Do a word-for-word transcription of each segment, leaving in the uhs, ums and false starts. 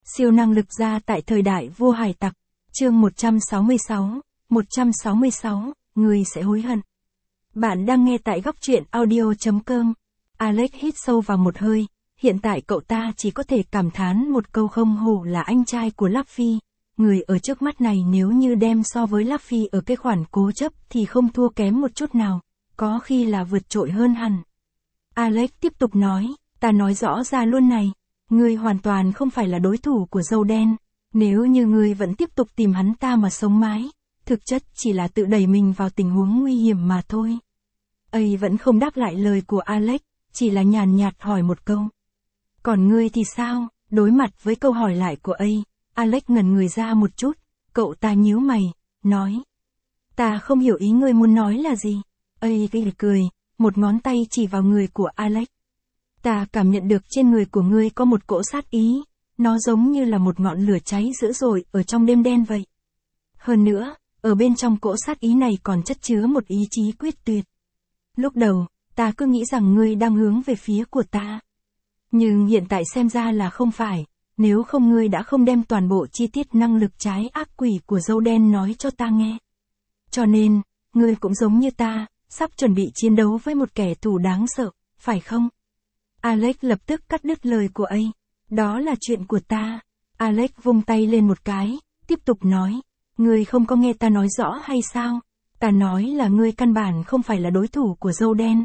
Siêu năng lực gia tại thời đại vua hải tặc. Chương một trăm sáu mươi sáu, một trăm sáu mươi sáu, người sẽ hối hận. Bạn đang nghe tại góc truyện audio chấm com. Alex hít sâu vào một hơi, hiện tại cậu ta chỉ có thể cảm thán một câu không hổ là anh trai của Luffy. Người ở trước mắt này nếu như đem so với Luffy ở cái khoản cố chấp thì không thua kém một chút nào, có khi là vượt trội hơn hẳn. Alex tiếp tục nói, ta nói rõ ra luôn này, ngươi hoàn toàn không phải là đối thủ của dâu đen, nếu như ngươi vẫn tiếp tục tìm hắn ta mà sống mái, thực chất chỉ là tự đẩy mình vào tình huống nguy hiểm mà thôi. Ấy vẫn không đáp lại lời của Alex, chỉ là nhàn nhạt hỏi một câu. Còn ngươi thì sao? Đối mặt với câu hỏi lại của ấy, Alex ngẩn người ra một chút, cậu ta nhíu mày, nói. Ta không hiểu ý ngươi muốn nói là gì. Ấy cười cười, một ngón tay chỉ vào người của Alex. Ta cảm nhận được trên người của ngươi có một cỗ sát ý, nó giống như là một ngọn lửa cháy dữ dội ở trong đêm đen vậy. Hơn nữa, ở bên trong cỗ sát ý này còn chất chứa một ý chí quyết tuyệt. Lúc đầu, ta cứ nghĩ rằng ngươi đang hướng về phía của ta. Nhưng hiện tại xem ra là không phải, nếu không ngươi đã không đem toàn bộ chi tiết năng lực trái ác quỷ của dâu đen nói cho ta nghe. Cho nên, ngươi cũng giống như ta, sắp chuẩn bị chiến đấu với một kẻ thù đáng sợ, phải không? Alex lập tức cắt đứt lời của ấy. Đó là chuyện của ta. Alex vung tay lên một cái, tiếp tục nói. Ngươi không có nghe ta nói rõ hay sao? Ta nói là ngươi căn bản không phải là đối thủ của dâu đen.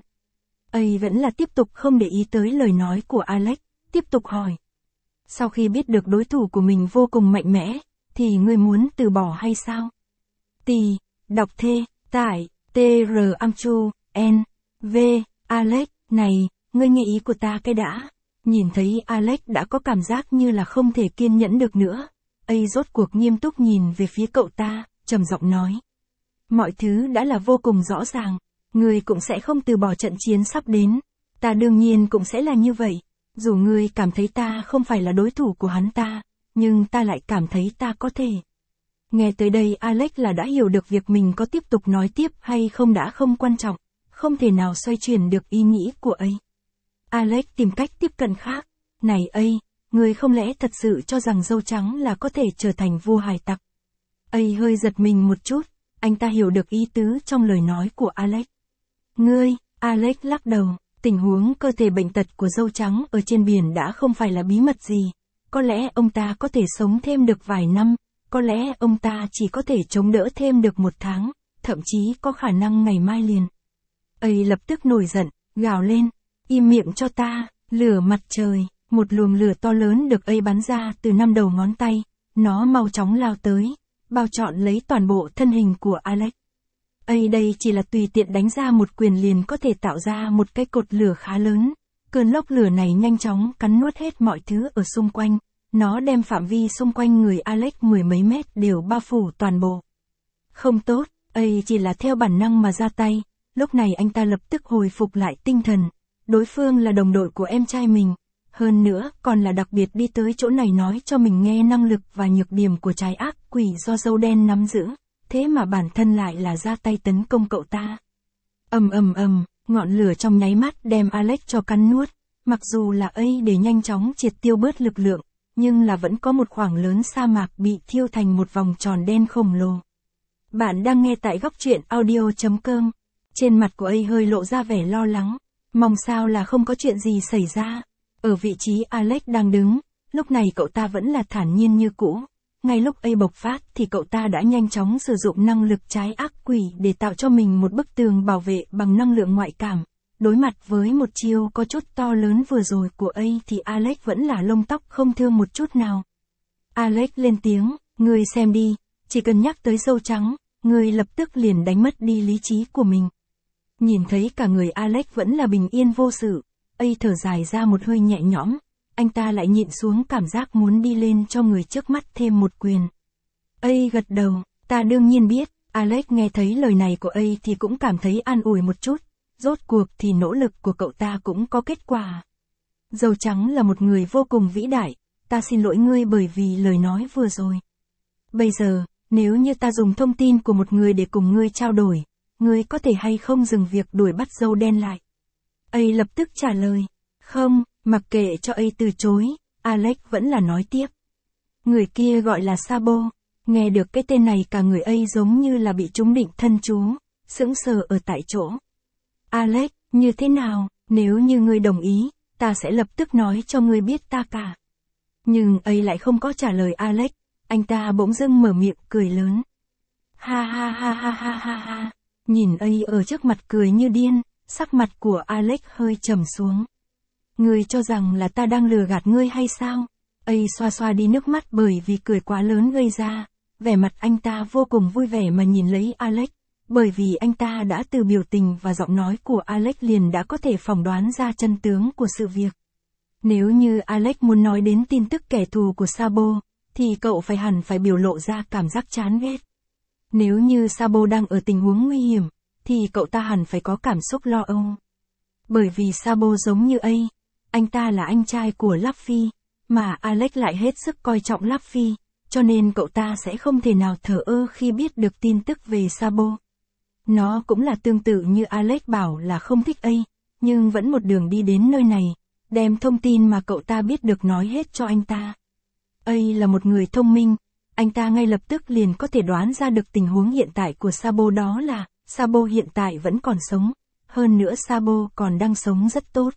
Ấy vẫn là tiếp tục không để ý tới lời nói của Alex, tiếp tục hỏi. Sau khi biết được đối thủ của mình vô cùng mạnh mẽ, thì ngươi muốn từ bỏ hay sao? Tì, đọc thê, tải, T R Amchu, N, V, Alex, này, ngươi nghe ý của ta cái đã. Nhìn thấy Alex đã có cảm giác như là không thể kiên nhẫn được nữa. Ấy rốt cuộc nghiêm túc nhìn về phía cậu ta, trầm giọng nói. Mọi thứ đã là vô cùng rõ ràng, ngươi cũng sẽ không từ bỏ trận chiến sắp đến. Ta đương nhiên cũng sẽ là như vậy. Dù ngươi cảm thấy ta không phải là đối thủ của hắn ta, nhưng ta lại cảm thấy ta có thể. Nghe tới đây Alex là đã hiểu được việc mình có tiếp tục nói tiếp hay không đã không quan trọng, không thể nào xoay chuyển được ý nghĩ của ấy. Alex tìm cách tiếp cận khác. Này ấy, ngươi không lẽ thật sự cho rằng dâu trắng là có thể trở thành vua hải tặc? Ấy hơi giật mình một chút, anh ta hiểu được ý tứ trong lời nói của Alex. Ngươi, Alex lắc đầu, tình huống cơ thể bệnh tật của dâu trắng ở trên biển đã không phải là bí mật gì. Có lẽ ông ta có thể sống thêm được vài năm, có lẽ ông ta chỉ có thể chống đỡ thêm được một tháng, thậm chí có khả năng ngày mai liền. Ấy lập tức nổi giận, gào lên. Im miệng cho ta, lửa mặt trời, một luồng lửa to lớn được ấy bắn ra từ năm đầu ngón tay, nó mau chóng lao tới, bao trọn lấy toàn bộ thân hình của Alex. Ấy đây chỉ là tùy tiện đánh ra một quyền liền có thể tạo ra một cái cột lửa khá lớn, cơn lốc lửa này nhanh chóng cắn nuốt hết mọi thứ ở xung quanh, nó đem phạm vi xung quanh người Alex mười mấy mét đều bao phủ toàn bộ. Không tốt, ấy chỉ là theo bản năng mà ra tay, lúc này anh ta lập tức hồi phục lại tinh thần. Đối phương là đồng đội của em trai mình, hơn nữa còn là đặc biệt đi tới chỗ này nói cho mình nghe năng lực và nhược điểm của trái ác quỷ do dâu đen nắm giữ, thế mà bản thân lại là ra tay tấn công cậu ta. Ầm ầm ầm, ngọn lửa trong nháy mắt đem Alex cho cắn nuốt, mặc dù là ấy để nhanh chóng triệt tiêu bớt lực lượng, nhưng là vẫn có một khoảng lớn sa mạc bị thiêu thành một vòng tròn đen khổng lồ. Bạn đang nghe tại góc truyện audio chấm com, trên mặt của ấy hơi lộ ra vẻ lo lắng. Mong sao là không có chuyện gì xảy ra. Ở vị trí Alex đang đứng, lúc này cậu ta vẫn là thản nhiên như cũ. Ngay lúc ấy bộc phát thì cậu ta đã nhanh chóng sử dụng năng lực trái ác quỷ để tạo cho mình một bức tường bảo vệ bằng năng lượng ngoại cảm. Đối mặt với một chiêu có chút to lớn vừa rồi của ấy thì Alex vẫn là lông tóc không thương một chút nào. Alex lên tiếng, ngươi xem đi, chỉ cần nhắc tới dâu trắng, ngươi lập tức liền đánh mất đi lý trí của mình. Nhìn thấy cả người Alex vẫn là bình yên vô sự, ấy thở dài ra một hơi nhẹ nhõm, anh ta lại nhịn xuống cảm giác muốn đi lên cho người trước mắt thêm một quyền. Ấy gật đầu, ta đương nhiên biết, Alex nghe thấy lời này của ấy thì cũng cảm thấy an ủi một chút, rốt cuộc thì nỗ lực của cậu ta cũng có kết quả. Dâu trắng là một người vô cùng vĩ đại, ta xin lỗi ngươi bởi vì lời nói vừa rồi. Bây giờ, nếu như ta dùng thông tin của một người để cùng ngươi trao đổi, ngươi có thể hay không dừng việc đuổi bắt dâu đen lại? Ấy lập tức trả lời. Không, mặc kệ cho ấy từ chối, Alex vẫn là nói tiếp. Người kia gọi là Sabo. Nghe được cái tên này cả người ấy giống như là bị trúng định thân chú, sững sờ ở tại chỗ. Alex, như thế nào, nếu như ngươi đồng ý, ta sẽ lập tức nói cho ngươi biết ta cả. Nhưng ấy lại không có trả lời Alex, anh ta bỗng dưng mở miệng cười lớn. Ha ha ha ha ha ha ha, nhìn ấy ở trước mặt cười như điên, sắc mặt của Alex hơi trầm xuống. Ngươi cho rằng là ta đang lừa gạt ngươi hay sao? Ấy xoa xoa đi nước mắt bởi vì cười quá lớn gây ra, vẻ mặt anh ta vô cùng vui vẻ mà nhìn lấy Alex, bởi vì anh ta đã từ biểu tình và giọng nói của Alex liền đã có thể phỏng đoán ra chân tướng của sự việc. Nếu như Alex muốn nói đến tin tức kẻ thù của Sabo, thì cậu phải hẳn phải biểu lộ ra cảm giác chán ghét. Nếu như Sabo đang ở tình huống nguy hiểm, thì cậu ta hẳn phải có cảm xúc lo âu. Bởi vì Sabo giống như ấy, anh ta là anh trai của Luffy, mà Alex lại hết sức coi trọng Luffy, cho nên cậu ta sẽ không thể nào thờ ơ khi biết được tin tức về Sabo. Nó cũng là tương tự như Alex bảo là không thích ấy, nhưng vẫn một đường đi đến nơi này, đem thông tin mà cậu ta biết được nói hết cho anh ta. Ấy là một người thông minh, anh ta ngay lập tức liền có thể đoán ra được tình huống hiện tại của Sabo, đó là, Sabo hiện tại vẫn còn sống, hơn nữa Sabo còn đang sống rất tốt.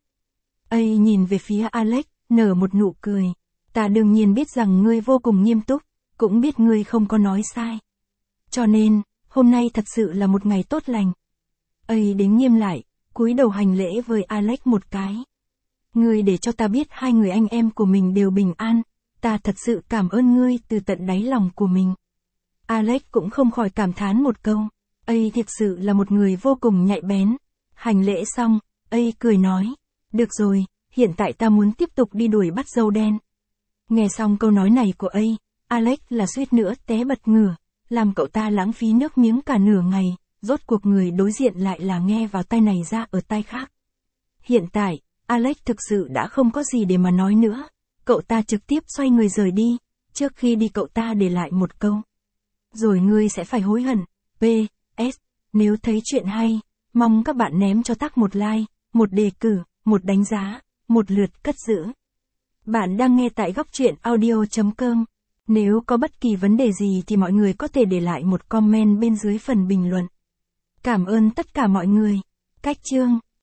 Ấy nhìn về phía Alex, nở một nụ cười. Ta đương nhiên biết rằng ngươi vô cùng nghiêm túc, cũng biết ngươi không có nói sai. Cho nên, hôm nay thật sự là một ngày tốt lành. Ấy đến nghiêm lại, cúi đầu hành lễ với Alex một cái. Ngươi để cho ta biết hai người anh em của mình đều bình an, ta thật sự cảm ơn ngươi từ tận đáy lòng của mình. Alex cũng không khỏi cảm thán một câu, ấy thực sự là một người vô cùng nhạy bén. Hành lễ xong, ấy cười nói, được rồi, hiện tại ta muốn tiếp tục đi đuổi bắt dâu đen. Nghe xong câu nói này của ấy, Alex là suýt nữa té bật ngửa, làm cậu ta lãng phí nước miếng cả nửa ngày, rốt cuộc người đối diện lại là nghe vào tai này ra ở tai khác. Hiện tại, Alex thực sự đã không có gì để mà nói nữa, cậu ta trực tiếp xoay người rời đi, trước khi đi cậu ta để lại một câu. Rồi ngươi sẽ phải hối hận. pê ét Nếu thấy chuyện hay, mong các bạn ném cho Tắc một like, một đề cử, một đánh giá, một lượt cất giữ. Bạn đang nghe tại góc truyện audio chấm com. Nếu có bất kỳ vấn đề gì thì mọi người có thể để lại một comment bên dưới phần bình luận. Cảm ơn tất cả mọi người. Cách chương